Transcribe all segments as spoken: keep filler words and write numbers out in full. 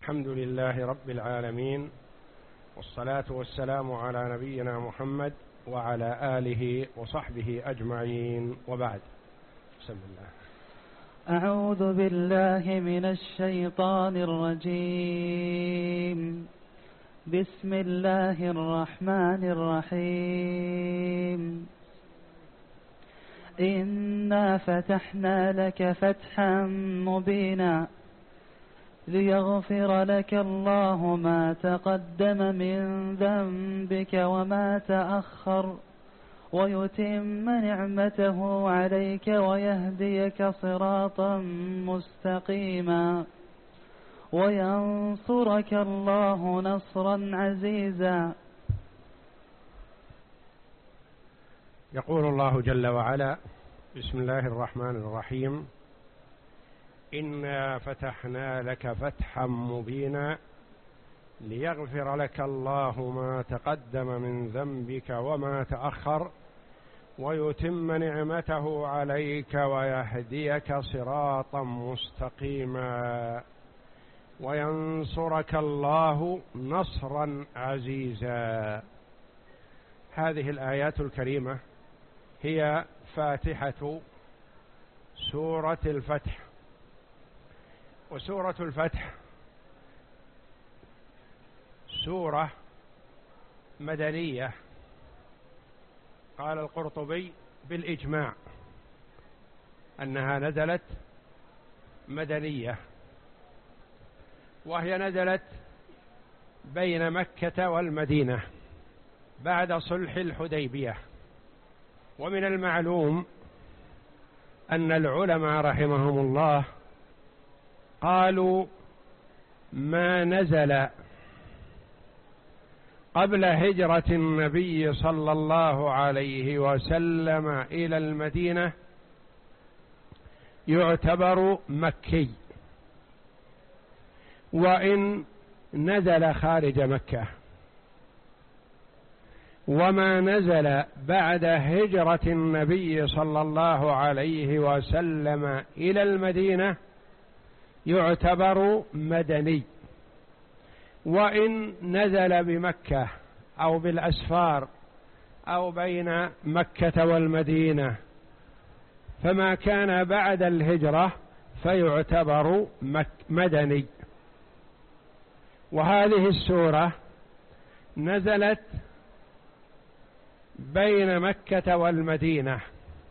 الحمد لله رب العالمين، والصلاة والسلام على نبينا محمد وعلى آله وصحبه أجمعين، وبعد. بسم الله. أعوذ بالله من الشيطان الرجيم. بسم الله الرحمن الرحيم. إنا فتحنا لك فتحا مبينا ليغفر لك الله ما تقدم من ذنبك وما تأخر ويتم نعمته عليك ويهديك صراطا مستقيما وينصرك الله نصرا عزيزا. يقول الله جل وعلا: بسم الله الرحمن الرحيم. إنا فتحنا لك فتحا مبينا ليغفر لك الله ما تقدم من ذنبك وما تأخر ويتم نعمته عليك ويهديك صراطا مستقيما وينصرك الله نصرا عزيزا. هذه الآيات الكريمة هي فاتحة سورة الفتح. وسورة الفتح سورة مدنية، قال القرطبي بالإجماع أنها نزلت مدنية، وهي نزلت بين مكة والمدينة بعد صلح الحديبية. ومن المعلوم أن العلماء رحمهم الله قالوا ما نزل قبل هجرة النبي صلى الله عليه وسلم إلى المدينة يعتبر مكي، وإن نزل خارج مكة. وما نزل بعد هجرة النبي صلى الله عليه وسلم إلى المدينة يعتبر مدني، وإن نزل بمكة أو بالأسفار أو بين مكة والمدينة فما كان بعد الهجرة فيعتبر مدني. وهذه السورة نزلت بين مكة والمدينة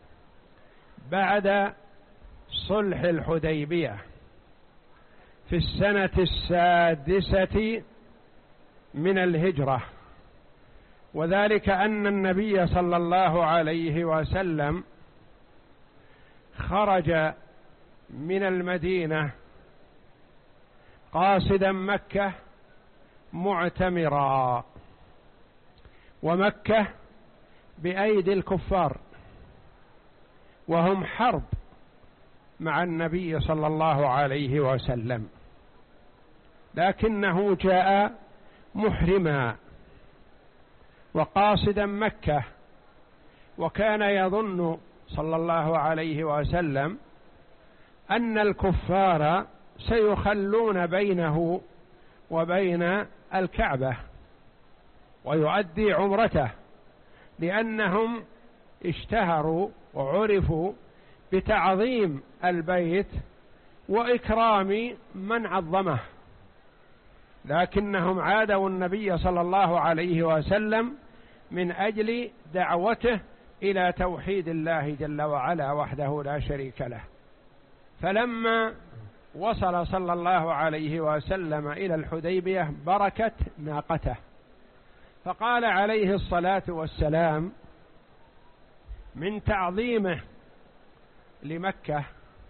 بعد صلح الحديبية في السنة السادسة من الهجرة، وذلك أن النبي صلى الله عليه وسلم خرج من المدينة قاصدا مكة معتمرا، ومكة بأيدي الكفار وهم حرب مع النبي صلى الله عليه وسلم، لكنه جاء محرما وقاصدا مكة، وكان يظن صلى الله عليه وسلم أن الكفار سيخلون بينه وبين الكعبة ويؤدي عمرته، لأنهم اشتهروا وعرفوا بتعظيم البيت وإكرام من عظمه، لكنهم عادوا النبي صلى الله عليه وسلم من أجل دعوته إلى توحيد الله جل وعلا وحده لا شريك له. فلما وصل صلى الله عليه وسلم إلى الحديبية بركت ناقته، فقال عليه الصلاة والسلام من تعظيمه لمكة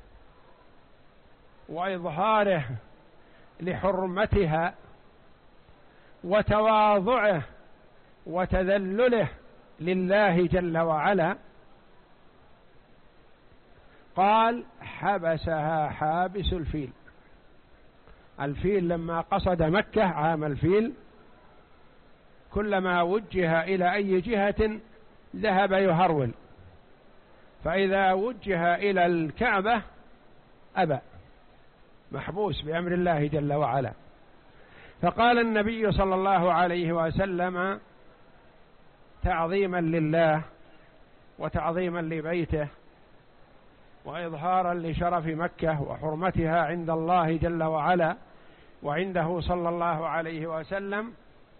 وإظهاره لحرمتها وتواضعه وتذلله لله جل وعلا، قال حبسها حابس الفيل. الفيل لما قصد مكة عام الفيل كلما وجه إلى أي جهة ذهب يهرول، فإذا وجه إلى الكعبة أبى، محبوس بأمر الله جل وعلا. فقال النبي صلى الله عليه وسلم تعظيما لله وتعظيما لبيته وإظهارا لشرف مكة وحرمتها عند الله جل وعلا وعنده صلى الله عليه وسلم،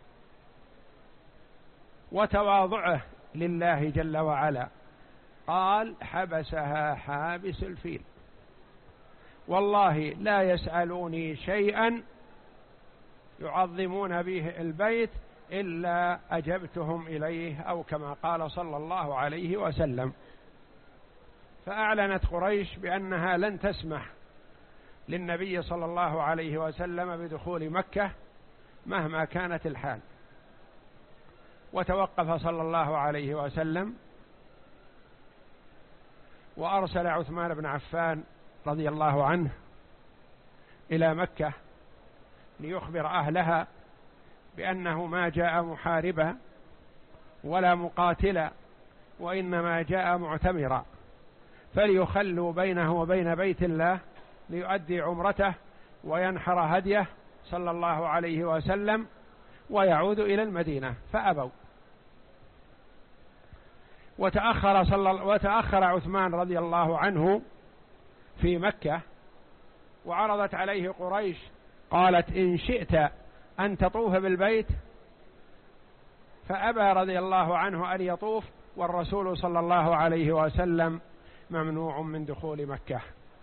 وتواضعه لله جل وعلا، قال حبسها حابس الفيل، والله لا يسألوني شيئا يعظمون به البيت إلا أجبتهم إليه، أو كما قال صلى الله عليه وسلم. فأعلنت قريش بأنها لن تسمح للنبي صلى الله عليه وسلم بدخول مكة مهما كانت الحال. وتوقف صلى الله عليه وسلم وأرسل عثمان بن عفان رضي الله عنه إلى مكة ليخبر أهلها بأنه ما جاء محاربا ولا مقاتلا، وإنما جاء معتمرا، فليخلوا بينه وبين بيت الله ليؤدي عمرته وينحر هديه صلى الله عليه وسلم ويعود إلى المدينة، فأبوا. وتأخر, صلى وتأخر عثمان رضي الله عنه في مكة، وعرضت عليه قريش قالت إن شئت أن تطوف بالبيت، فأبى رضي الله عنه أن يطوف، والرسول صلى الله عليه وسلم ممنوع من دخول مكة،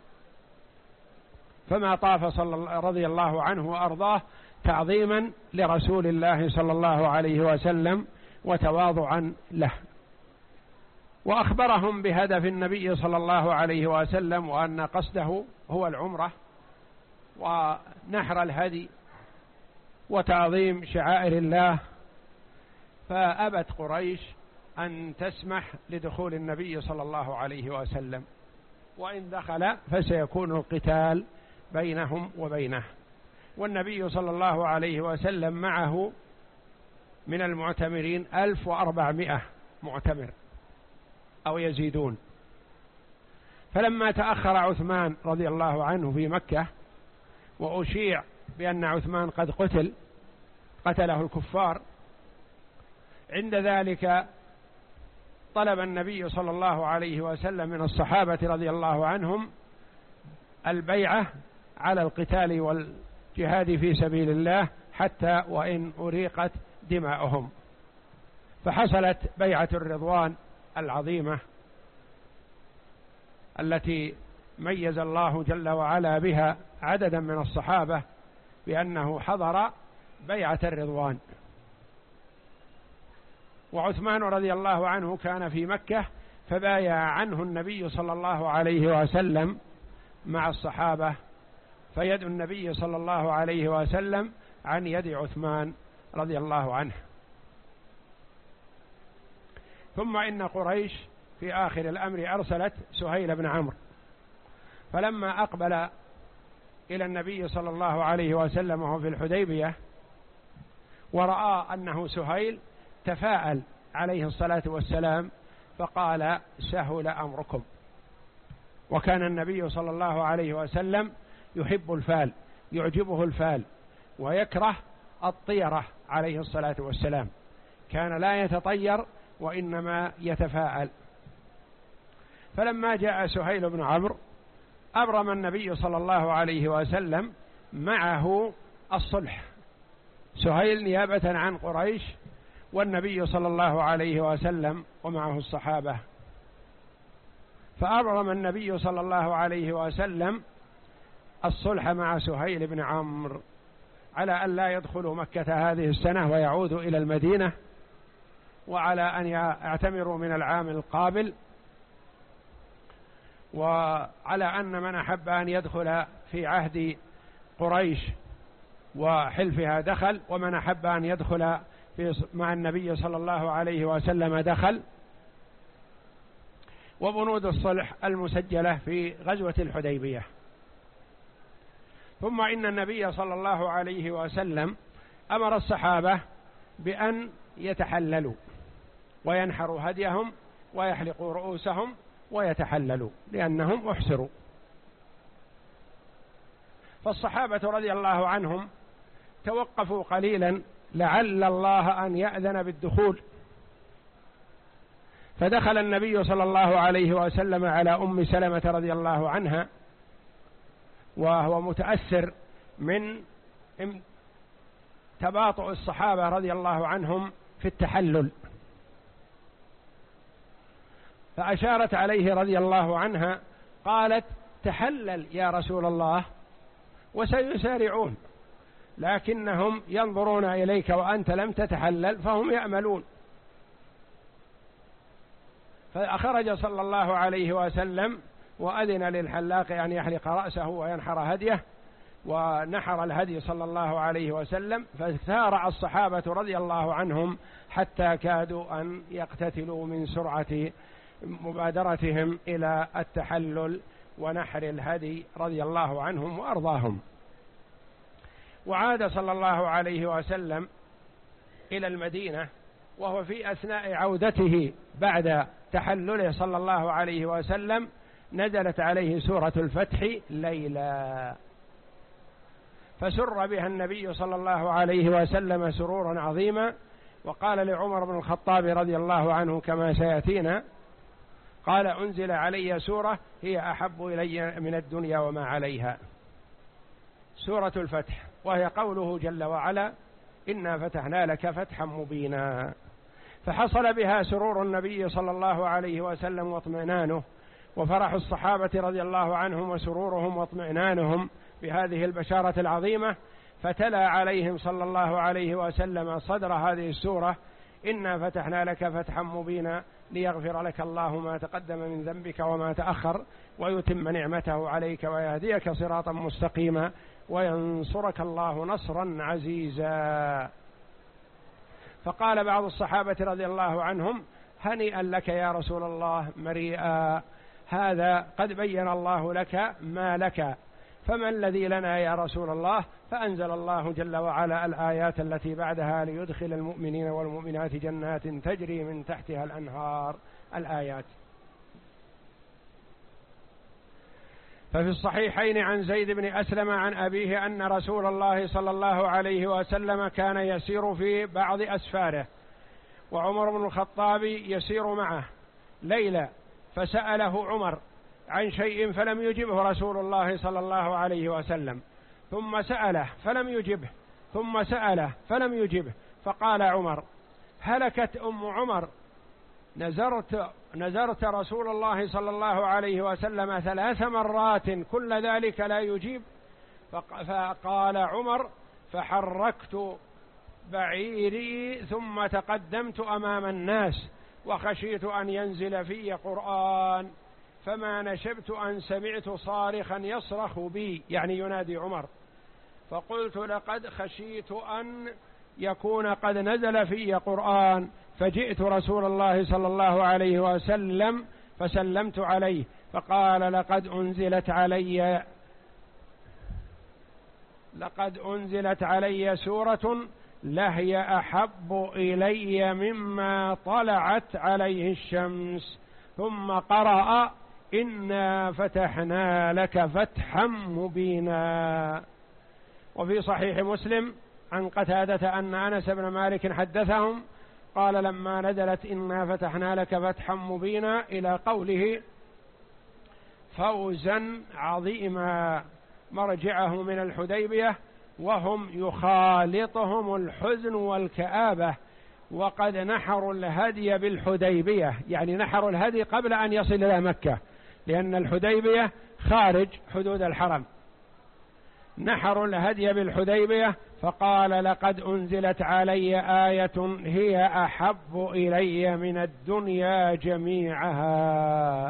فما طاف صلى رضي الله عنه وأرضاه تعظيما لرسول الله صلى الله عليه وسلم وتواضعا له. وأخبرهم بهدف النبي صلى الله عليه وسلم، وأن قصده هو العمرة ونحر الهدي وتعظيم شعائر الله، فأبت قريش أن تسمح لدخول النبي صلى الله عليه وسلم، وإن دخل فسيكون القتال بينهم وبينه. والنبي صلى الله عليه وسلم معه من المعتمرين ألف وأربعمائة معتمر أو يزيدون. فلما تأخر عثمان رضي الله عنه في مكة وأشيع بأن عثمان قد قتل قتله الكفار، عند ذلك طلب النبي صلى الله عليه وسلم من الصحابة رضي الله عنهم البيعة على القتال والجهاد في سبيل الله حتى وإن أريقت دماؤهم، فحصلت بيعة الرضوان العظيمة التي ميز الله جل وعلا بها عددا من الصحابة بأنه حضر بيعة الرضوان. وعثمان رضي الله عنه كان في مكة فبايع عنه النبي صلى الله عليه وسلم مع الصحابة، فيد النبي صلى الله عليه وسلم عن يد عثمان رضي الله عنه. ثم إن قريش في آخر الأمر أرسلت سهيل بن عمرو، فلما أقبل إلى النبي صلى الله عليه وسلم وهو في الحديبية ورأى أنه سهيل تفاءل عليه الصلاة والسلام فقال سهل أمركم. وكان النبي صلى الله عليه وسلم يحب الفال، يعجبه الفال ويكره الطيرة عليه الصلاة والسلام، كان لا يتطير وإنما يتفاءل. فلما جاء سهيل بن عمرو أبرم النبي صلى الله عليه وسلم معه الصلح، سهيل نيابة عن قريش والنبي صلى الله عليه وسلم ومعه الصحابة، فأبرم النبي صلى الله عليه وسلم الصلح مع سهيل بن عمرو على أن لا يدخلوا مكة هذه السنة ويعودوا إلى المدينة، وعلى أن يعتمروا من العام القابل، وعلى أن من أحب أن يدخل في عهد قريش وحلفها دخل، ومن أحب أن يدخل في مع النبي صلى الله عليه وسلم دخل. وبنود الصلح المسجلة في غزوة الحديبية. ثم إن النبي صلى الله عليه وسلم أمر الصحابة بأن يتحللوا وينحروا هديهم ويحلقوا رؤوسهم ويتحللوا لأنهم أحسروا. فالصحابة رضي الله عنهم توقفوا قليلا لعل الله أن يأذن بالدخول. فدخل النبي صلى الله عليه وسلم على أم سلمة رضي الله عنها وهو متأثر من تباطؤ الصحابة رضي الله عنهم في التحلل، فأشارت عليه رضي الله عنها قالت: تحلل يا رسول الله، وسيسارعون، لكنهم ينظرون إليك وأنت لم تتحلل فهم يأملون. فأخرج صلى الله عليه وسلم وأذن للحلاق أن يحلق رأسه وينحر هديه، ونحر الهدي صلى الله عليه وسلم، فسارع الصحابة رضي الله عنهم حتى كادوا أن يقتتلوا من سرعة مبادرتهم إلى التحلل ونحر الهدي رضي الله عنهم وأرضاهم. وعاد صلى الله عليه وسلم إلى المدينة، وهو في أثناء عودته بعد تحلله صلى الله عليه وسلم نزلت عليه سورة الفتح ليلا، فسر بها النبي صلى الله عليه وسلم سرورا عظيما. وقال لعمر بن الخطاب رضي الله عنه كما سيأتينا، قال: أنزل علي سورة هي أحب إلي من الدنيا وما عليها، سورة الفتح، وهي قوله جل وعلا: إنا فتحنا لك فتحا مبينا. فحصل بها سرور النبي صلى الله عليه وسلم واطمئنانه، وفرح الصحابة رضي الله عنهم وسرورهم واطمئنانهم بهذه البشارة العظيمة، فتلا عليهم صلى الله عليه وسلم صدر هذه السورة: إنا فتحنا لك فتحا مبينا ليغفر لك الله ما تقدم من ذنبك وما تأخر ويتم نعمته عليك ويهديك صراطا مستقيما وينصرك الله نصرا عزيزا. فقال بعض الصحابة رضي الله عنهم: هنيئا لك يا رسول الله، مريئا، هذا قد بين الله لك ما لك، فما الذي لنا يا رسول الله؟ فأنزل الله جل وعلا الآيات التي بعدها: ليدخل المؤمنين والمؤمنات جنات تجري من تحتها الأنهار، الآيات. ففي الصحيحين عن زيد بن أسلم عن أبيه أن رسول الله صلى الله عليه وسلم كان يسير في بعض أسفاره، وعمر بن الخطاب يسير معه ليلة، فسأله عمر عن شيء فلم يجبه رسول الله صلى الله عليه وسلم، ثم سأله فلم يجبه، ثم سأله فلم يجبه، فقال عمر: هلكت أم عمر، نزرت نزرت رسول الله صلى الله عليه وسلم ثلاث مرات كل ذلك لا يجيب. فقال عمر: فحركت بعيري ثم تقدمت أمام الناس، وخشيت أن ينزل في قرآن، فما نشبت أن سمعت صارخا يصرخ بي، يعني ينادي عمر، فقلت: لقد خشيت أن يكون قد نزل في قرآن، فجئت رسول الله صلى الله عليه وسلم فسلمت عليه، فقال: لقد أنزلت علي لقد أنزلت علي سورة لهي أحب إلي مما طلعت عليه الشمس، ثم قرأ: إنا فتحنا لك فتحا مبينا. وفي صحيح مسلم عن قتادة أن أنس بن مالك حدثهم قال: لما نزلت إنا فتحنا لك فتحا مبينا إلى قوله: فوزا عظيما، مرجعه من الحديبية وهم يخالطهم الحزن والكآبة، وقد نحروا الهدي بالحديبية، يعني نحروا الهدي قبل أن يصل إلى مكة، لأن الحديبية خارج حدود الحرم. نحروا الهدي بالحديبية، فقال: لقد أنزلت علي آية هي أحب إلي من الدنيا جميعها.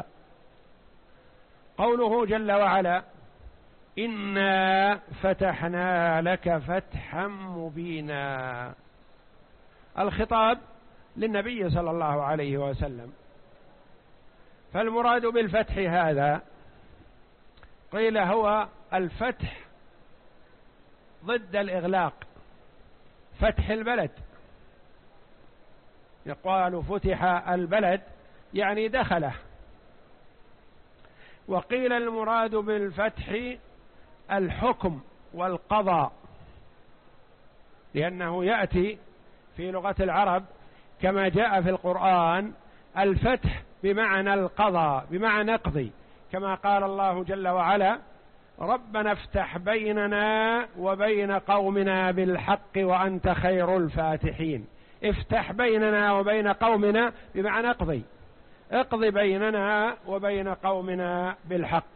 قوله جل وعلا: إنا فتحنا لك فتحا مبينا، الخطاب للنبي صلى الله عليه وسلم. فالمراد بالفتح هذا قيل هو الفتح ضد الإغلاق، فتح البلد، يقال فتح البلد يعني دخله. وقيل المراد بالفتح الحكم والقضاء، لأنه يأتي في لغة العرب كما جاء في القرآن الفتح بمعنى القضاء، بمعنى اقضي، كما قال الله جل وعلا: ربنا افتح بيننا وبين قومنا بالحق وأنت خير الفاتحين. افتح بيننا وبين قومنا بمعنى اقضي، اقضي بيننا وبين قومنا بالحق.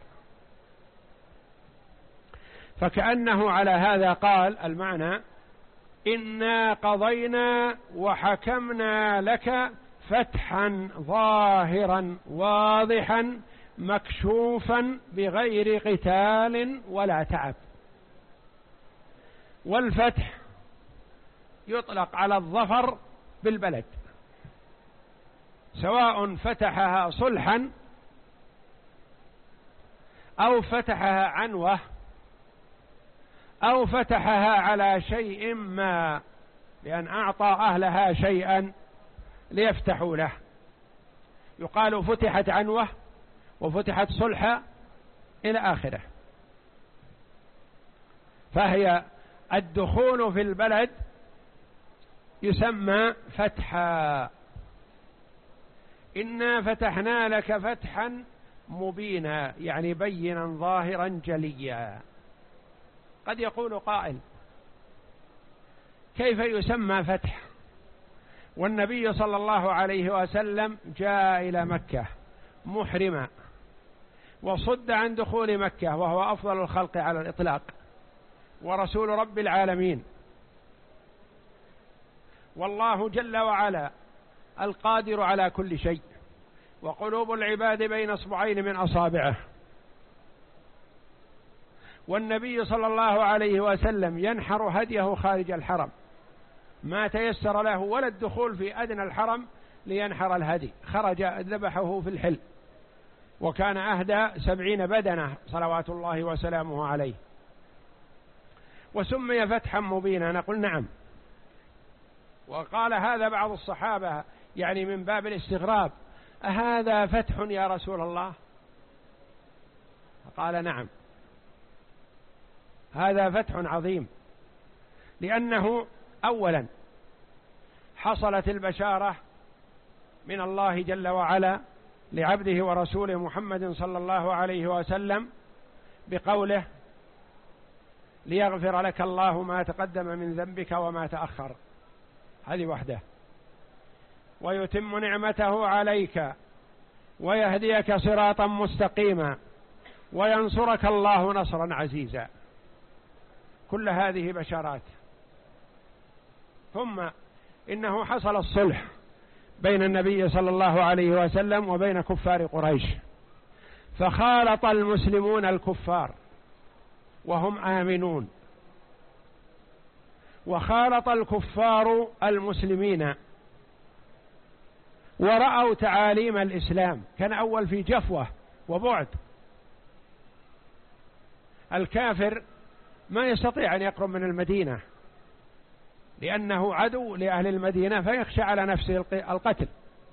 فكأنه على هذا قال المعنى: إنا قضينا وحكمنا لك فتحا ظاهرا واضحا مكشوفا بغير قتال ولا تعب. والفتح يطلق على الظفر بالبلد، سواء فتحها صلحا أو فتحها عنوة أو فتحها على شيء ما، لأن أعطى أهلها شيئا ليفتحوا له. يقال فتحت عنوة وفتحت صلحة إلى آخره. فهي الدخول في البلد يسمى فتحا. إنا فتحنا لك فتحا مبينا، يعني بينا ظاهرا جليا. قد يقول قائل: كيف يسمى فتح والنبي صلى الله عليه وسلم جاء إلى مكة محرما وصد عن دخول مكة وهو أفضل الخلق على الإطلاق ورسول رب العالمين، والله جل وعلا القادر على كل شيء، وقلوب العباد بين اصبعين من أصابعه، والنبي صلى الله عليه وسلم ينحر هديه خارج الحرم، ما تيسر له ولا الدخول في أدنى الحرم لينحر الهدي، خرج ذبحه في الحل، وكان أهدى سبعين بدنة صلوات الله وسلامه عليه. وسمي فتحا مبينا، نقول نعم. وقال هذا بعض الصحابة يعني من باب الاستغراب: أهذا فتح يا رسول الله؟ قال نعم، هذا فتح عظيم، لأنه أولا حصلت البشارة من الله جل وعلا لعبده ورسوله محمد صلى الله عليه وسلم بقوله: ليغفر لك الله ما تقدم من ذنبك وما تأخر، هذه وحده، ويتم نعمته عليك ويهديك صراطا مستقيما وينصرك الله نصرا عزيزا. كل هذه بشارات. ثم إنه حصل الصلح بين النبي صلى الله عليه وسلم وبين كفار قريش، فخالط المسلمون الكفار وهم آمنون، وخالط الكفار المسلمين ورأوا تعاليم الإسلام. كان أول في جفوة وبعد، الكافر ما يستطيع أن يقرب من المدينة لأنه عدو لأهل المدينة فيخشى على نفسه القتل،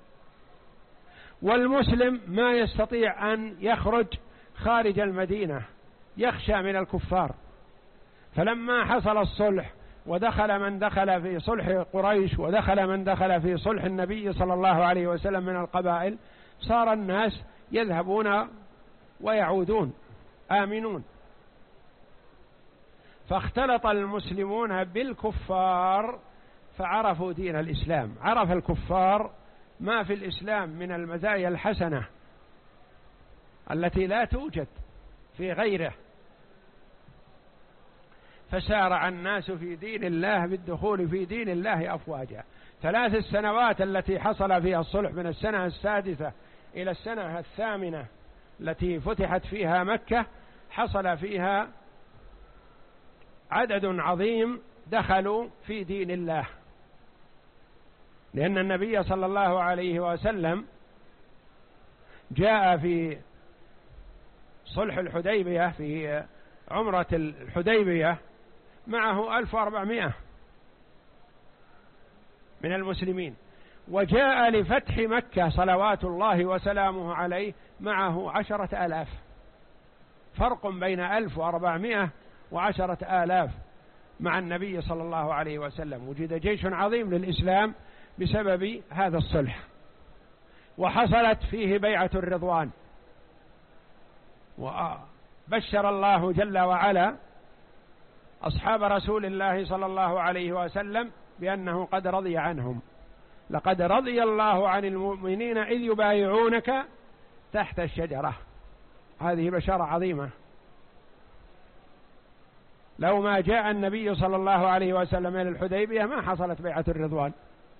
والمسلم ما يستطيع أن يخرج خارج المدينة يخشى من الكفار. فلما حصل الصلح ودخل من دخل في صلح قريش ودخل من دخل في صلح النبي صلى الله عليه وسلم من القبائل، صار الناس يذهبون ويعودون آمنون. فاختلط المسلمون بالكفار فعرفوا دين الإسلام، عرف الكفار ما في الإسلام من المزايا الحسنة التي لا توجد في غيره، فسارع الناس في دين الله بالدخول في دين الله أفواجا. ثلاث السنوات التي حصل فيها الصلح من السنة السادسة إلى السنة الثامنة التي فتحت فيها مكة، حصل فيها عدد عظيم دخلوا في دين الله، لأن النبي صلى الله عليه وسلم جاء في صلح الحديبية في عمرة الحديبية معه ألف وأربعمائة من المسلمين، وجاء لفتح مكة صلوات الله وسلامه عليه معه عشرة آلاف، فرق بين ألف وأربعمائة وعشرة آلاف. مع النبي صلى الله عليه وسلم، وجد جيش عظيم للإسلام بسبب هذا الصلح، وحصلت فيه بيعة الرضوان. وبشر الله جل وعلا أصحاب رسول الله صلى الله عليه وسلم بأنه قد رضي عنهم. لقد رضي الله عن المؤمنين إذ يبايعونك تحت الشجرة. هذه بشارة عظيمة. لو ما جاء النبي صلى الله عليه وسلم إلى الحديبية ما حصلت بيعة الرضوان.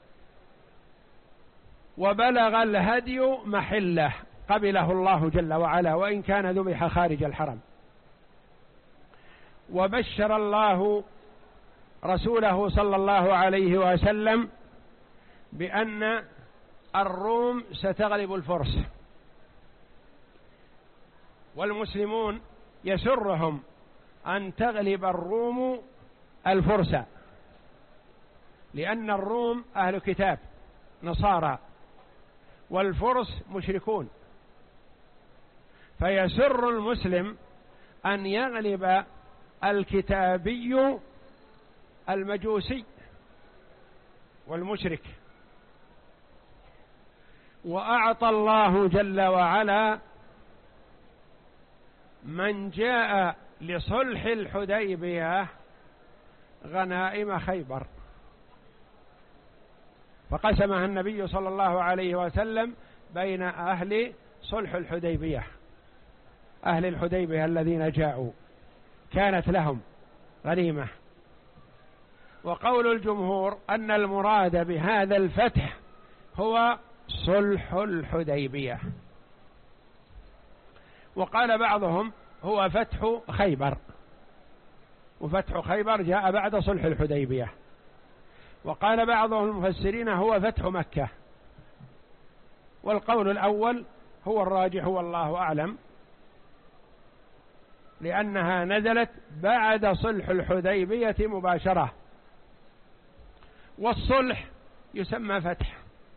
وبلغ الهدي محله، قبله الله جل وعلا وإن كان ذبح خارج الحرم. وبشر الله رسوله صلى الله عليه وسلم بأن الروم ستغلب الفرس، والمسلمون يسرهم أن تغلب الروم الفرس، لأن الروم أهل كتاب نصارى والفرس مشركون، فيسر المسلم أن يغلب الكتابي المجوسي والمشرك. وأعطى الله جل وعلا من جاء لصلح الحديبية غنائم خيبر، فقسمها النبي صلى الله عليه وسلم بين أهل صلح الحديبية. أهل الحديبية الذين جاءوا كانت لهم غنيمة. وقول الجمهور أن المراد بهذا الفتح هو صلح الحديبية، وقال بعضهم هو فتح خيبر، وفتح خيبر جاء بعد صلح الحديبية. وقال بعضهم المفسرين هو فتح مكة، والقول الأول هو الراجح والله أعلم، لأنها نزلت بعد صلح الحديبية مباشرة، والصلح يسمى فتح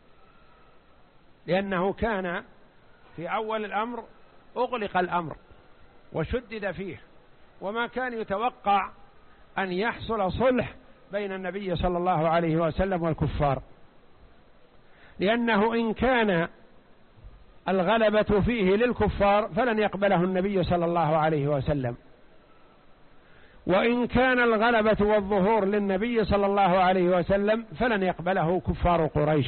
لأنه كان في أول الأمر أغلق الأمر وشدد فيه، وما كان يتوقع أن يحصل صلح بين النبي صلى الله عليه وسلم والكفار، لأنه إن كان الغلبة فيه للكفار فلن يقبله النبي صلى الله عليه وسلم، وإن كان الغلبة والظهور للنبي صلى الله عليه وسلم فلن يقبله كفار قريش.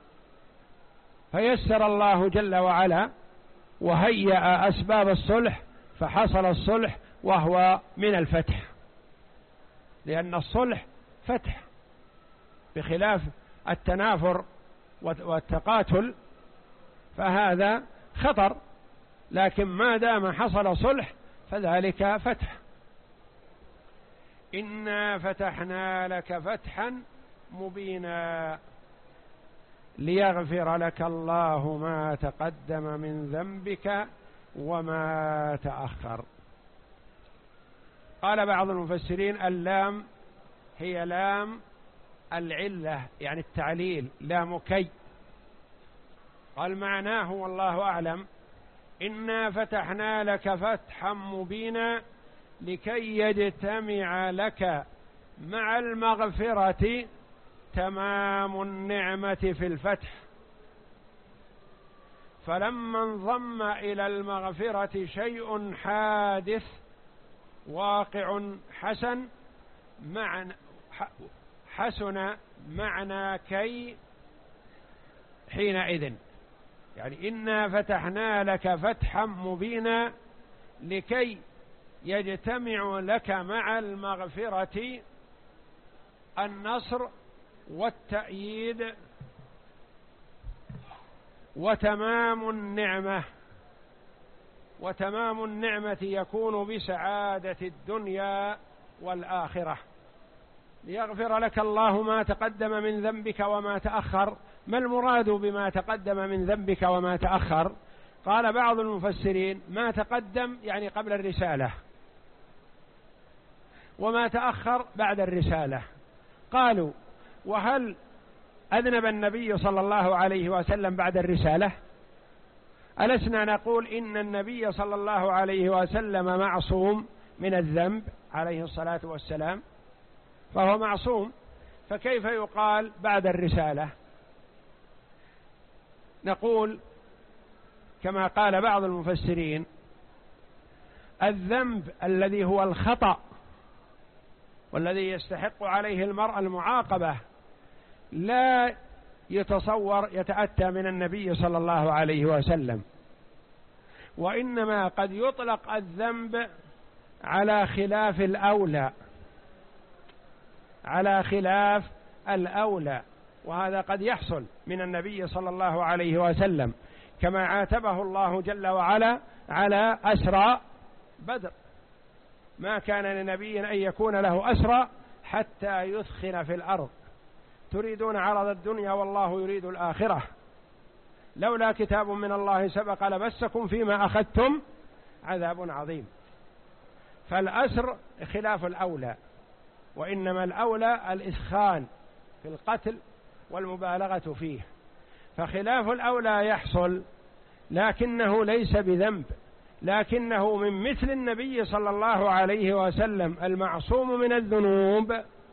فيسر الله جل وعلا وهيأ أسباب الصلح، فحصل الصلح وهو من الفتح، لأن الصلح فتح بخلاف التنافر والتقاتل، فهذا خطر، لكن ما دام حصل صلح فذلك فتح. إنا فتحنا لك فتحا مبينا ليغفر لك الله ما تقدم من ذنبك وما تأخر. قال بعض المفسرين اللام هي لام العلة، يعني التعليل، لام كي. قال معناه والله أعلم إنا فتحنا لك فتحا مبينا لكي يجتمع لك مع المغفرة تمام النعمة في الفتح، فلما انضم إلى المغفرة شيء حادث واقع حسن معنى حسن معنى كي حينئذ، يعني إنا فتحنا لك فتحا مبينا لكي يجتمع لك مع المغفرة النصر والتأييد وتمام النعمة. وتمام النعمة يكون بسعادة الدنيا والآخرة. ليغفر لك الله ما تقدم من ذنبك وما تأخر. ما المراد بما تقدم من ذنبك وما تأخر؟ قال بعض المفسرين ما تقدم يعني قبل الرسالة، وما تأخر بعد الرسالة. قالوا وهل أذنب النبي صلى الله عليه وسلم بعد الرسالة؟ ألسنا نقول إن النبي صلى الله عليه وسلم معصوم من الذنب عليه الصلاة والسلام؟ فهو معصوم، فكيف يقال بعد الرسالة؟ نقول كما قال بعض المفسرين: الذنب الذي هو الخطأ والذي يستحق عليه المرء المعاقبة لا يتصور يتأتى من النبي صلى الله عليه وسلم، وإنما قد يطلق الذنب على خلاف الأولى، على خلاف الأولى، وهذا قد يحصل من النبي صلى الله عليه وسلم، كما عاتبه الله جل وعلا على أسرى بدر: ما كان لنبي أن يكون له أسرى حتى يثخن في الأرض تريدون عرض الدنيا والله يريد الآخرة لولا كتاب من الله سبق لمسكم فيما أخذتم عذاب عظيم. فالأسر خلاف الأولى، وإنما الأولى الإسخان في القتل والمبالغة فيه، فخلاف الأولى يحصل، لكنه ليس بذنب، لكنه من مثل النبي صلى الله عليه وسلم المعصوم من الذنوب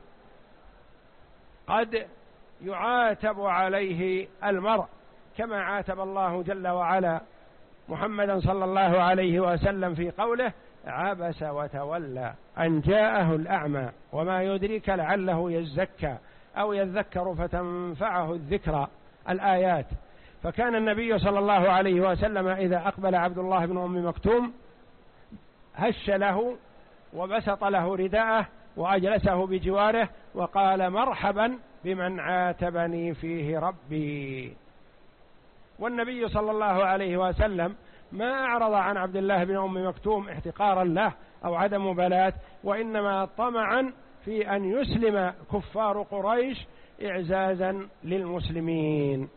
قد يعاتب عليه المرء، كما عاتب الله جل وعلا محمدا صلى الله عليه وسلم في قوله: عبس وتولى أن جاءه الأعمى وما يدريك لعله يزكى أو يذكر فتنفعه الذكرى، الآيات. فكان النبي صلى الله عليه وسلم إذا أقبل عبد الله بن أم مكتوم هش له وبسط له رداءه وأجلسه بجواره وقال: مرحبا بمن عاتبني فيه ربي. والنبي صلى الله عليه وسلم ما أعرض عن عبد الله بن أم مكتوم احتقارا له أو عدم مبالاة، وإنما طمعا في أن يسلم كفار قريش إعزازا للمسلمين.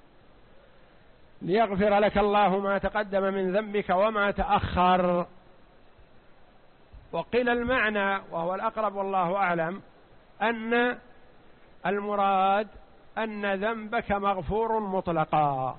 ليغفر لك الله ما تقدم من ذنبك وما تأخر. وقيل المعنى وهو الأقرب والله أعلم أن المراد أن ذنبك مغفور مطلقا،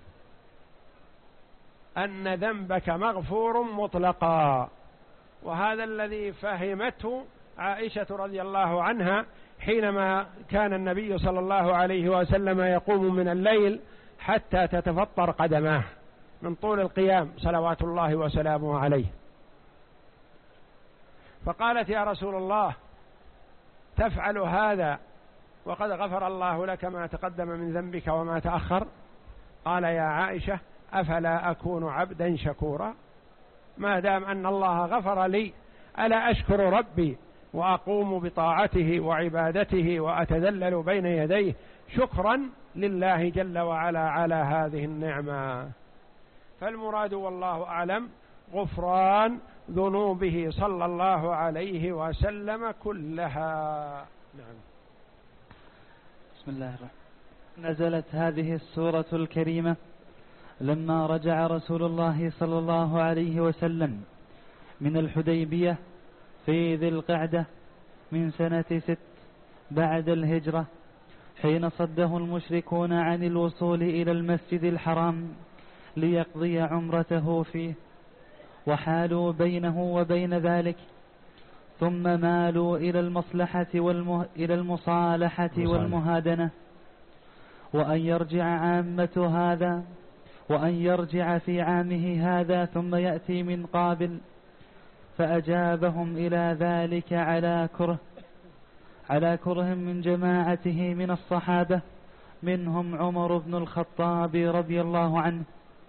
أن ذنبك مغفور مطلقا، وهذا الذي فهمته عائشة رضي الله عنها حينما كان النبي صلى الله عليه وسلم يقوم من الليل حتى تتفطر قدماه من طول القيام صلوات الله وسلامه عليه، فقالت: يا رسول الله تفعل هذا وقد غفر الله لك ما تقدم من ذنبك وما تأخر؟ قال: يا عائشة أفلا أكون عبدا شكورا؟ ما دام أن الله غفر لي ألا أشكر ربي وأقوم بطاعته وعبادته وأتذلل بين يديه شكرا لله جل وعلا على هذه النعمة. فالمراد والله أعلم غفران ذنوبه صلى الله عليه وسلم كلها. نعم. بسم الله الرحمن الرحيم. نزلت هذه السورة الكريمة لما رجع رسول الله صلى الله عليه وسلم من الحديبية في ذي القعدة من سنة ست بعد الهجرة، حين صده المشركون عن الوصول إلى المسجد الحرام ليقضي عمرته فيه، وحالوا بينه وبين ذلك، ثم مالوا إلى المصلحة والمه... إلى المصالحة والمهادنة، وأن يرجع عامة هذا وأن يرجع في عامه هذا ثم يأتي من قابل، فأجابهم إلى ذلك على كره على كره من جماعته من الصحابة، منهم عمر بن الخطاب رضي الله عنه.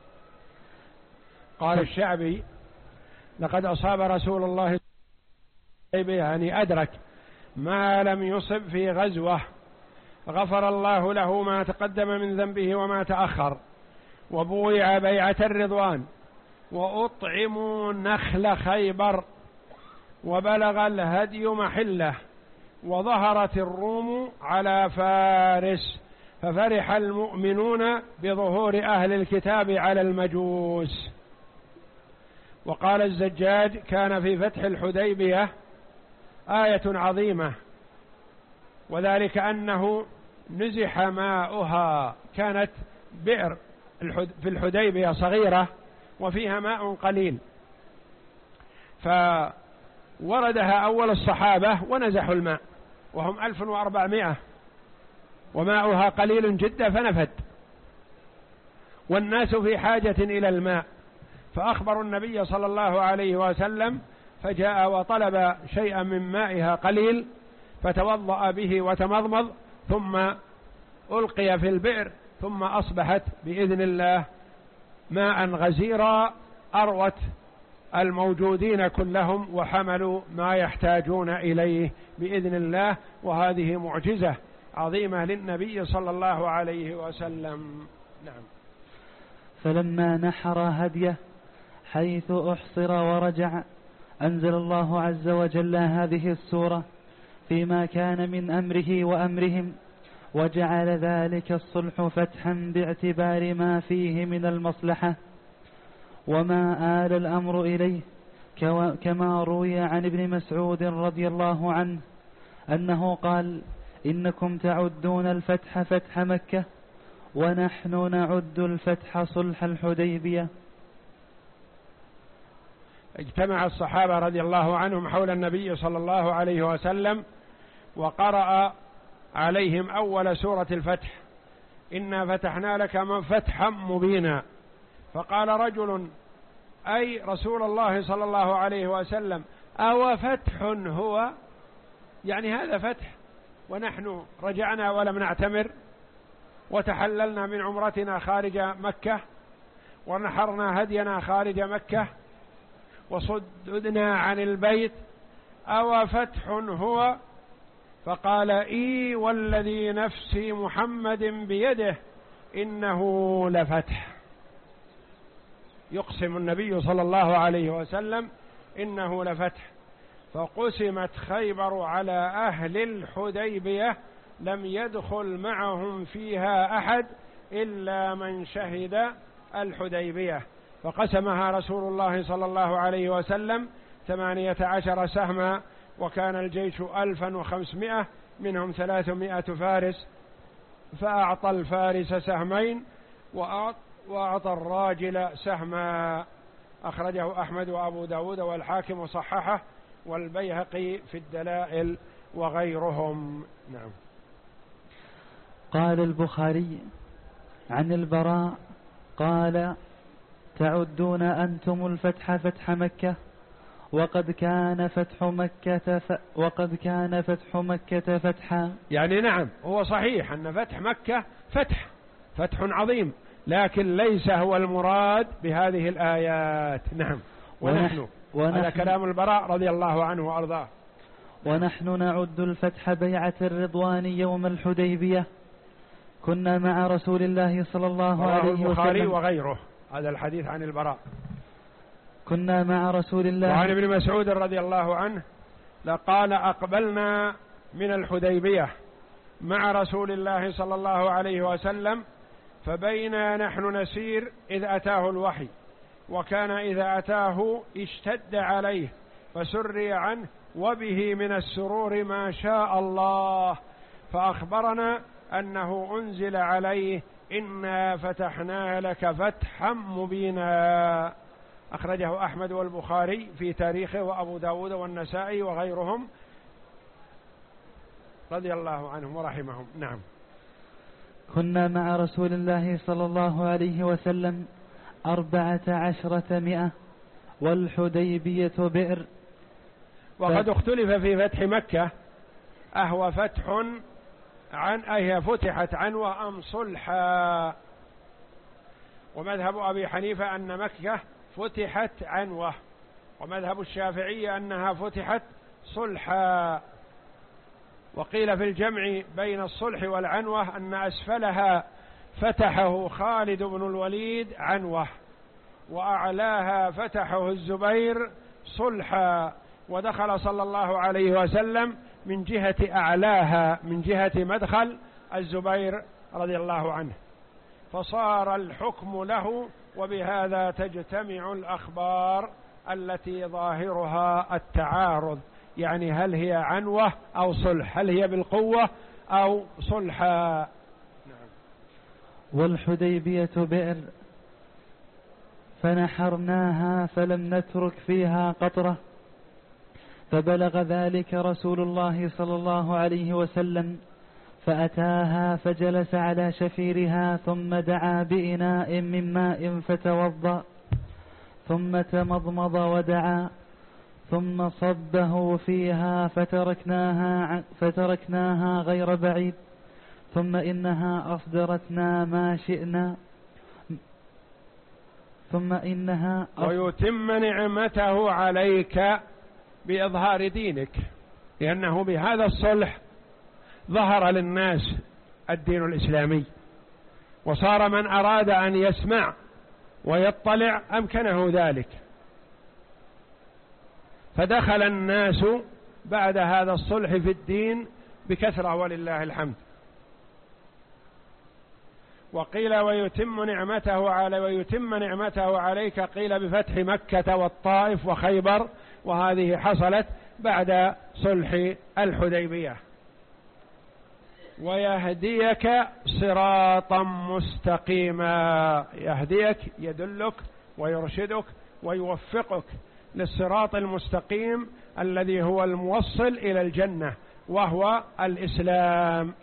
قال الشعبي: لقد أصاب رسول الله يعني أدرك ما لم يصب في غزوة، غفر الله له ما تقدم من ذنبه وما تأخر، وبويع بيعة الرضوان، وأطعموا نخل خيبر، وبلغ الهدي محله، وظهرت الروم على فارس، ففرح المؤمنون بظهور أهل الكتاب على المجوس. وقال الزجاج: كان في فتح الحديبية آية عظيمة، وذلك أنه نزح ماؤها، كانت بئر في الحديبية صغيرة وفيها ماء قليل، فوردها أول الصحابة ونزحوا الماء، وهم ألف وأربعمائة وماؤها قليل جدا فنفد، والناس في حاجة إلى الماء، فأخبروا النبي صلى الله عليه وسلم، فجاء وطلب شيئا من مائها قليل فتوضأ به وتمضمض، ثم ألقي في البئر، ثم أصبحت بإذن الله ماء غزيرا أروت الموجودين كلهم وحملوا ما يحتاجون إليه بإذن الله. وهذه معجزة عظيمة للنبي صلى الله عليه وسلم. نعم. فلما نحر هديه حيث أحصر ورجع أنزل الله عز وجل هذه السورة فيما كان من أمره وأمرهم، وجعل ذلك الصلح فتحا باعتبار ما فيه من المصلحة وما آل الأمر إليه، كما روي عن ابن مسعود رضي الله عنه أنه قال: إنكم تعدون الفتح فتح مكة ونحن نعد الفتح صلح الحديبية. اجتمع الصحابة رضي الله عنهم حول النبي صلى الله عليه وسلم، وقرأ عليهم أول سورة الفتح: إنا فتحنا لك فتحا مبينا. فقال رجل: أي رسول الله صلى الله عليه وسلم، أو فتح هو؟ يعني هذا فتح ونحن رجعنا ولم نعتمر، وتحللنا من عمرتنا خارج مكة، ونحرنا هدينا خارج مكة، وصددنا عن البيت، أو فتح هو؟ فقال: إي والذي نفسي محمد بيده إنه لفتح. يقسم النبي صلى الله عليه وسلم إنه لفتح. فقسمت خيبر على أهل الحديبية، لم يدخل معهم فيها أحد إلا من شهد الحديبية، فقسمها رسول الله صلى الله عليه وسلم ثمانية عشر سهما، وكان الجيش ألفا وخمسمائة، منهم ثلاثمائة فارس، فأعطى الفارس سهمين وأعطى الراجل سهما. أخرجه أحمد وأبو داود والحاكم وصححه والبيهقي في الدلائل وغيرهم. نعم. قال البخاري عن البراء قال: تعدون أنتم الفتح فتح مكة، وقد كان فتح مكة ف... وقد كان فتح مكة فتحا. يعني نعم، هو صحيح أن فتح مكة فتح فتح عظيم، لكن ليس هو المراد بهذه الآيات. نعم. ونحن, ونحن هذا كلام البراء رضي الله عنه وأرضاه. ونحن نعد الفتح بيعة الرضوان يوم الحديبية، كنا مع رسول الله صلى الله عليه وسلم. البخاري وغيره هذا الحديث عن البراء. كنا مع رسول الله. وعن ابن مسعود رضي الله عنه لقال: أقبلنا من الحديبية مع رسول الله صلى الله عليه وسلم، فبينا نحن نسير إذ أتاه الوحي، وكان إذا أتاه اشتد عليه فسري عنه، وبه من السرور ما شاء الله، فأخبرنا أنه أنزل عليه: إنا فتحنا لك فتحا مبينا. أخرجه أحمد والبخاري في تاريخه، وأبو داود والنسائي وغيرهم رضي الله عنهم ورحمهم. نعم. كنا مع رسول الله صلى الله عليه وسلم أربعة عشرة مئة، والحديبية بئر. وقد اختلف في فتح مكة، أهو فتح عن أهي فتحت عنوة أم صلحا؟ ومذهب أبي حنيفة أن مكة فتحت عنوة، ومذهب الشافعية أنها فتحت صلحا. وقيل في الجمع بين الصلح والعنوة أن أسفلها فتحه خالد بن الوليد عنوة، وأعلاها فتحه الزبير صلحا، ودخل صلى الله عليه وسلم من جهة أعلاها، من جهة مدخل الزبير رضي الله عنه، فصار الحكم له. وبهذا تجتمع الأخبار التي ظاهرها التعارض، يعني هل هي عنوة أو صلح، هل هي بالقوة أو صلحا. نعم. والحديبية بئر، فنحرناها فلم نترك فيها قطرة، فبلغ ذلك رسول الله صلى الله عليه وسلم فأتاها فجلس على شفيرها ثم دعا بإناء من ماء فتوضأ ثم تمضمض ودعا ثم صبه فيها فتركناها, فتركناها غير بعيد ثم إنها أصدرتنا ما شئنا ثم إنها ويتم نعمته عليك بإظهار دينك، لأنه بهذا الصلح ظهر للناس الدين الإسلامي، وصار من أراد أن يسمع ويطلع أمكنه ذلك، فدخل الناس بعد هذا الصلح في الدين بكثرة ولله الحمد. وقيل ويتم نعمته على ويتم نعمته عليك قيل بفتح مكة والطائف وخيبر، وهذه حصلت بعد صلح الحديبية. ويهديك صراطا مستقيما، يهديك يدلك ويرشدك ويوفقك للصراط المستقيم الذي هو الموصل إلى الجنة وهو الإسلام.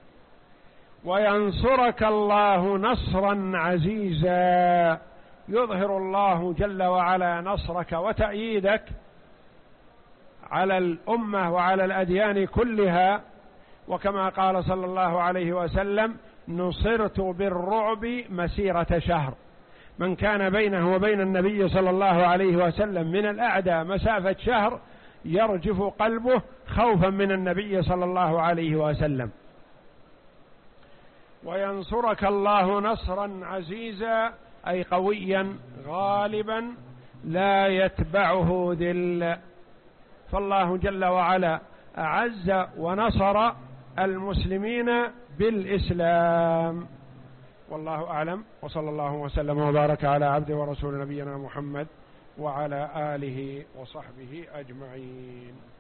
وينصرك الله نصرا عزيزا، يظهر الله جل وعلا نصرك وتأييدك على الأمة وعلى الأديان كلها، وكما قال صلى الله عليه وسلم نصرت بالرعب مسيرة شهر. من كان بينه وبين النبي صلى الله عليه وسلم من الأعداء مسافة شهر يرجف قلبه خوفا من النبي صلى الله عليه وسلم. وينصرك الله نصرا عزيزا أي قويا غالبا لا يتبعه ذل. فالله جل وعلا أعز ونصر المسلمين بالإسلام. والله أعلم، وصلى الله وسلم وبارك على عبده ورسول نبينا محمد وعلى آله وصحبه أجمعين.